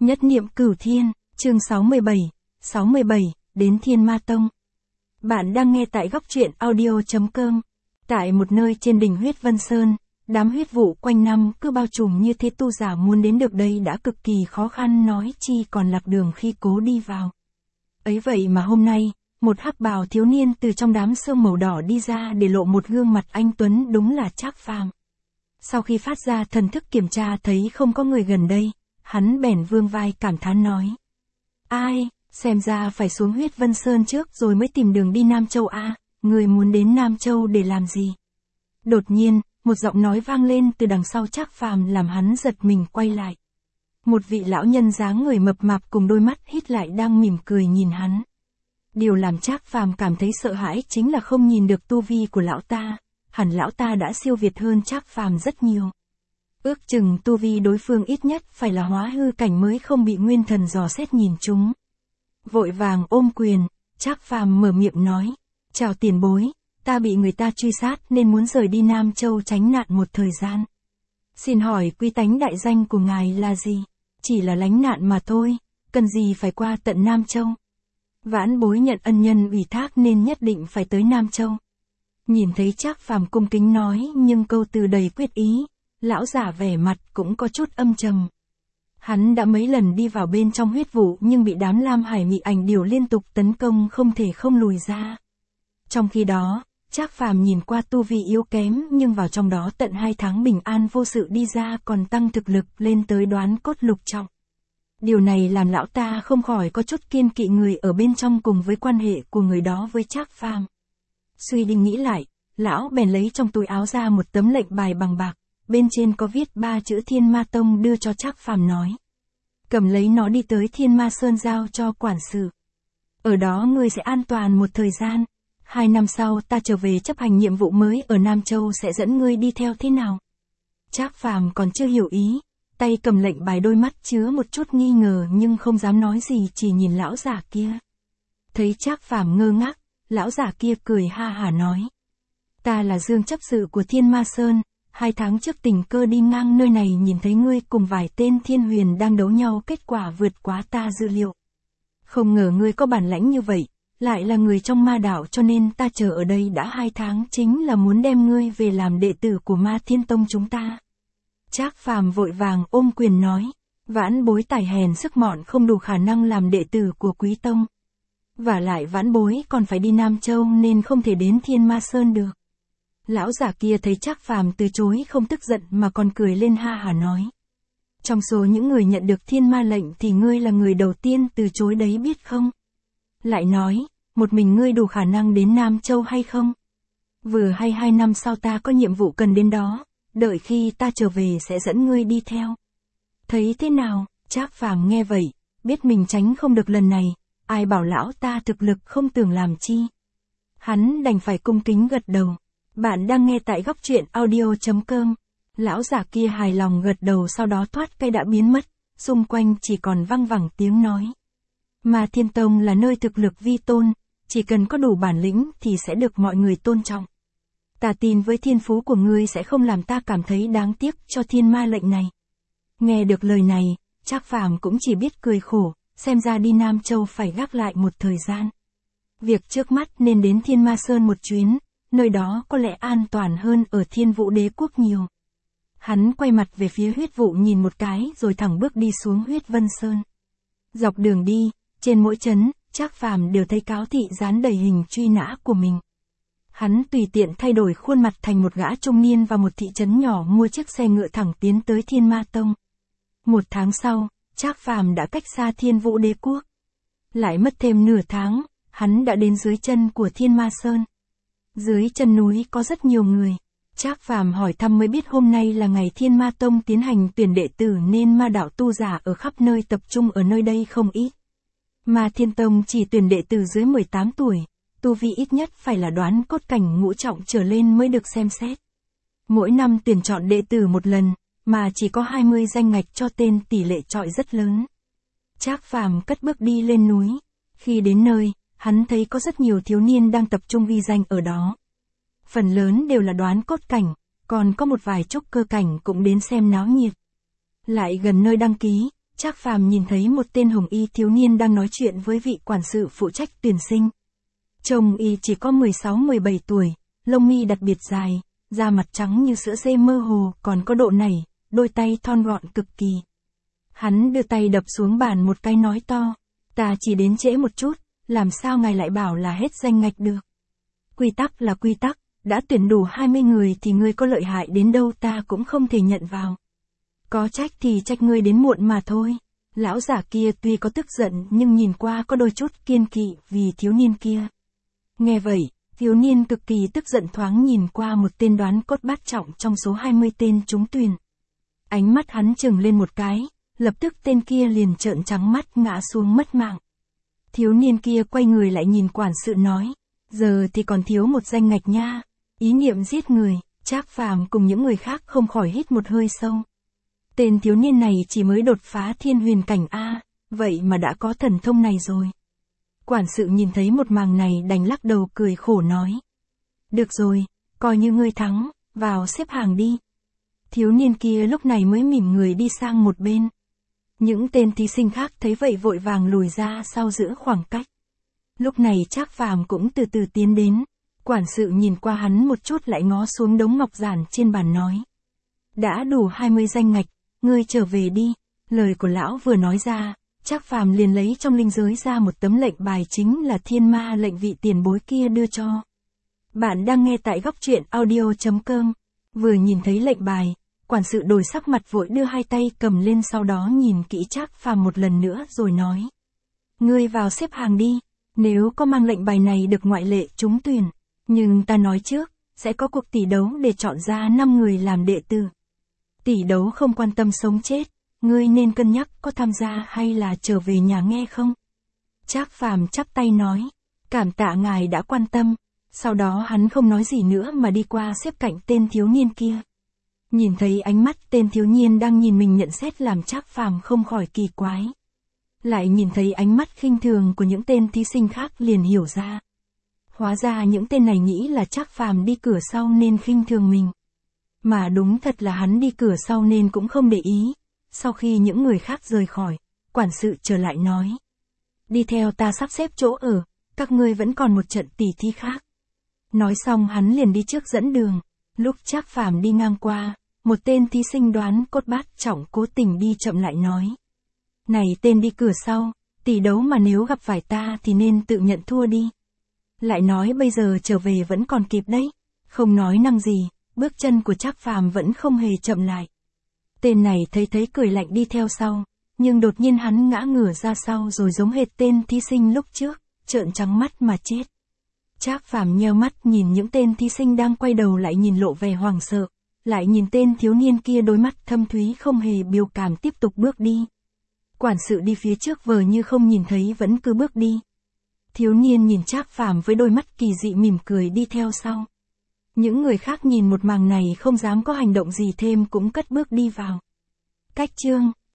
Nhất niệm cửu thiên, chương 67, đến Thiên Ma Tông. Bạn đang nghe tại góc truyện audio.com. Tại một nơi trên đỉnh Huyết Vân Sơn, đám huyết vụ quanh năm cứ bao trùm như thế, tu giả muốn đến được đây đã cực kỳ khó khăn, nói chi còn lạc đường khi cố đi vào. Ấy vậy mà hôm nay, một hắc bào thiếu niên từ trong đám sương màu đỏ đi ra để lộ một gương mặt anh tuấn, đúng là Trác Phàm. Sau khi phát ra thần thức kiểm tra thấy không có người gần đây, hắn bèn vươn vai cảm thán nói: Ai, xem ra phải xuống Huyết Vân Sơn trước rồi mới tìm đường đi Nam Châu a. Người muốn đến Nam Châu để làm gì? Đột nhiên, một giọng nói vang lên từ đằng sau Trác Phàm làm hắn giật mình quay lại. Một vị lão nhân dáng người mập mạp cùng đôi mắt hít lại đang mỉm cười nhìn hắn. Điều làm Trác Phàm cảm thấy sợ hãi chính là không nhìn được tu vi của lão ta, hẳn lão ta đã siêu việt hơn Trác Phàm rất nhiều. Ước chừng tu vi đối phương ít nhất phải là hóa hư cảnh mới không bị nguyên thần dò xét nhìn chúng. Vội vàng ôm quyền, Trác Phàm mở miệng nói: Chào tiền bối, ta bị người ta truy sát nên muốn rời đi Nam Châu tránh nạn một thời gian. Xin hỏi quy tánh đại danh của ngài là gì? Chỉ là lánh nạn mà thôi, cần gì phải qua tận Nam Châu? Vãn bối nhận ân nhân ủy thác nên nhất định phải tới Nam Châu. Nhìn thấy Trác Phàm cung kính nói nhưng câu từ đầy quyết ý, lão giả vẻ mặt cũng có chút âm trầm. Hắn đã mấy lần đi vào bên trong huyết vụ nhưng bị đám Lam Hải Mị Ảnh Điểu liên tục tấn công không thể không lùi ra. Trong khi đó, Trác Phàm nhìn qua tu vi yếu kém nhưng vào trong đó tận 2 tháng bình an vô sự đi ra còn tăng thực lực lên tới đoán cốt lục trọng. Điều này làm lão ta không khỏi có chút kiêng kỵ người ở bên trong cùng với quan hệ của người đó với Trác Phàm. Suy đi nghĩ lại, lão bèn lấy trong túi áo ra một tấm lệnh bài bằng bạc, bên trên có viết 3 chữ Thiên Ma Tông đưa cho Trác Phàm nói: Cầm lấy nó đi tới Thiên Ma Sơn giao cho quản sự. Ở đó ngươi sẽ an toàn một thời gian. 2 năm sau ta trở về chấp hành nhiệm vụ mới ở Nam Châu sẽ dẫn ngươi đi theo thế nào? Trác Phàm còn chưa hiểu ý, tay cầm lệnh bài, đôi mắt chứa một chút nghi ngờ nhưng không dám nói gì, chỉ nhìn lão giả kia. Thấy Trác Phàm ngơ ngác, lão giả kia cười ha hả nói: Ta là Dương chấp sự của Thiên Ma Sơn, 2 tháng trước tình cơ đi ngang nơi này nhìn thấy ngươi cùng vài tên thiên huyền đang đấu nhau, kết quả vượt quá ta dự liệu. Không ngờ ngươi có bản lãnh như vậy, lại là người trong ma đạo, cho nên ta chờ ở đây đã 2 tháng chính là muốn đem ngươi về làm đệ tử của Ma Thiên Tông chúng ta. Trác Phàm vội vàng ôm quyền nói: Vãn bối tài hèn sức mọn không đủ khả năng làm đệ tử của Quý Tông. Vả lại vãn bối còn phải đi Nam Châu nên không thể đến Thiên Ma Sơn được. Lão giả kia thấy Trác Phàm từ chối không tức giận mà còn cười lên ha hả nói: Trong số những người nhận được thiên ma lệnh thì ngươi là người đầu tiên từ chối đấy biết không? Lại nói, một mình ngươi đủ khả năng đến Nam Châu hay không? Vừa hay 2 năm sau ta có nhiệm vụ cần đến đó, đợi khi ta trở về sẽ dẫn ngươi đi theo. Thấy thế nào? Trác Phàm nghe vậy, biết mình tránh không được lần này, ai bảo lão ta thực lực không tưởng làm chi. Hắn đành phải cung kính gật đầu. Bạn đang nghe tại góc truyện audio.com. Lão giả kia hài lòng gật đầu, sau đó thoát cây đã biến mất, xung quanh chỉ còn văng vẳng tiếng nói. Ma Thiên Tông là nơi thực lực vi tôn, chỉ cần có đủ bản lĩnh thì sẽ được mọi người tôn trọng. Ta tin với thiên phú của ngươi sẽ không làm ta cảm thấy đáng tiếc cho thiên ma lệnh này. Nghe được lời này, Trác Phàm cũng chỉ biết cười khổ, xem ra đi Nam Châu phải gác lại một thời gian. Việc trước mắt nên đến Thiên Ma Sơn một chuyến, nơi đó có lẽ an toàn hơn ở Thiên Vũ Đế Quốc nhiều. Hắn quay mặt về phía huyết vụ nhìn một cái rồi thẳng bước đi xuống Huyết Vân Sơn. Dọc đường đi, trên mỗi trấn, Trác Phàm đều thấy cáo thị dán đầy hình truy nã của mình. Hắn tùy tiện thay đổi khuôn mặt thành một gã trung niên vào một thị trấn nhỏ, mua chiếc xe ngựa thẳng tiến tới Thiên Ma Tông. 1 tháng sau, Trác Phàm đã cách xa Thiên Vũ Đế Quốc. Lại mất thêm nửa tháng, hắn đã đến dưới chân của Thiên Ma Sơn. Dưới chân núi có rất nhiều người. Trác Phàm hỏi thăm mới biết hôm nay là ngày Thiên Ma Tông tiến hành tuyển đệ tử nên ma đạo tu giả ở khắp nơi tập trung ở nơi đây không ít. Ma Thiên Tông chỉ tuyển đệ tử dưới 18 tuổi, tu vi ít nhất phải là đoán cốt cảnh ngũ trọng trở lên mới được xem xét. Mỗi năm tuyển chọn đệ tử một lần, mà chỉ có 20 danh ngạch cho tên, tỷ lệ chọi rất lớn. Trác Phàm cất bước đi lên núi. Khi đến nơi, hắn thấy có rất nhiều thiếu niên đang tập trung ghi danh ở đó. Phần lớn đều là đoán cốt cảnh, còn có một vài trúc cơ cảnh cũng đến xem náo nhiệt. Lại gần nơi đăng ký, Trác Phàm nhìn thấy một tên hồng y thiếu niên đang nói chuyện với vị quản sự phụ trách tuyển sinh. Trông y chỉ có 16-17 tuổi, lông mi đặc biệt dài, da mặt trắng như sữa dê mơ hồ, còn có độ nảy, đôi tay thon gọn cực kỳ. Hắn đưa tay đập xuống bàn một cái nói to, ta chỉ đến trễ một chút, làm sao ngài lại bảo là hết danh ngạch được. Quy tắc là quy tắc, đã tuyển đủ 20 người thì ngươi có lợi hại đến đâu ta cũng không thể nhận vào. Có trách thì trách ngươi đến muộn mà thôi. Lão giả kia tuy có tức giận nhưng nhìn qua có đôi chút kiên kỵ vì thiếu niên kia. Nghe vậy, thiếu niên cực kỳ tức giận thoáng nhìn qua một tên đoán cốt bát trọng trong số 20 tên trúng tuyển. Ánh mắt hắn chừng lên một cái, lập tức tên kia liền trợn trắng mắt ngã xuống mất mạng. Thiếu niên kia quay người lại nhìn quản sự nói, giờ thì còn thiếu một danh ngạch nha. Ý niệm giết người, Trác Phàm cùng những người khác không khỏi hít một hơi sâu. Tên thiếu niên này chỉ mới đột phá thiên huyền cảnh A, vậy mà đã có thần thông này rồi. Quản sự nhìn thấy một màn này đành lắc đầu cười khổ nói. Được rồi, coi như ngươi thắng, vào xếp hàng đi. Thiếu niên kia lúc này mới mỉm người đi sang một bên. Những tên thí sinh khác thấy vậy vội vàng lùi ra sau giữ khoảng cách. Lúc này Trác Phàm cũng từ từ tiến đến. Quản sự nhìn qua hắn một chút lại ngó xuống đống ngọc giản trên bàn nói. Đã đủ 20 danh ngạch, ngươi trở về đi. Lời của lão vừa nói ra, Trác Phàm liền lấy trong linh giới ra một tấm lệnh bài chính là thiên ma lệnh vị tiền bối kia đưa cho. Bạn đang nghe tại góc truyện audio.com. Vừa nhìn thấy lệnh bài, quản sự đổi sắc mặt vội đưa hai tay cầm lên sau đó nhìn kỹ Trác Phàm một lần nữa rồi nói. Ngươi vào xếp hàng đi, nếu có mang lệnh bài này được ngoại lệ trúng tuyển. Nhưng ta nói trước, sẽ có cuộc tỷ đấu để chọn ra 5 người làm đệ tử. Tỷ đấu không quan tâm sống chết, ngươi nên cân nhắc có tham gia hay là trở về nhà nghe không? Trác Phàm chắp tay nói, cảm tạ ngài đã quan tâm. Sau đó hắn không nói gì nữa mà đi qua xếp cạnh tên thiếu niên kia. Nhìn thấy ánh mắt tên thiếu niên đang nhìn mình nhận xét làm Trác Phàm không khỏi kỳ quái. Lại nhìn thấy ánh mắt khinh thường của những tên thí sinh khác liền hiểu ra. Hóa ra những tên này nghĩ là Trác Phàm đi cửa sau nên khinh thường mình. Mà đúng thật là hắn đi cửa sau nên cũng không để ý. Sau khi những người khác rời khỏi, quản sự trở lại nói. Đi theo ta sắp xếp chỗ ở, các ngươi vẫn còn một trận tỉ thí khác. Nói xong hắn liền đi trước dẫn đường. Lúc Trác Phàm đi ngang qua, một tên thí sinh đoán cốt bát trọng cố tình đi chậm lại nói. Này tên đi cửa sau, tỷ đấu mà nếu gặp phải ta thì nên tự nhận thua đi. Lại nói bây giờ trở về vẫn còn kịp đấy. Không nói năng gì, bước chân của Trác Phàm vẫn không hề chậm lại. Tên này thấy cười lạnh đi theo sau, nhưng đột nhiên hắn ngã ngửa ra sau rồi giống hệt tên thí sinh lúc trước, trợn trắng mắt mà chết. Trác Phàm nheo mắt nhìn những tên thí sinh đang quay đầu lại nhìn lộ vẻ hoảng sợ, lại nhìn tên thiếu niên kia đôi mắt thâm thúy không hề biểu cảm tiếp tục bước đi. Quản sự đi phía trước vờ như không nhìn thấy vẫn cứ bước đi. Thiếu niên nhìn Trác Phàm với đôi mắt kỳ dị mỉm cười đi theo sau. Những người khác nhìn một màn này không dám có hành động gì thêm cũng cất bước đi vào. Cách chương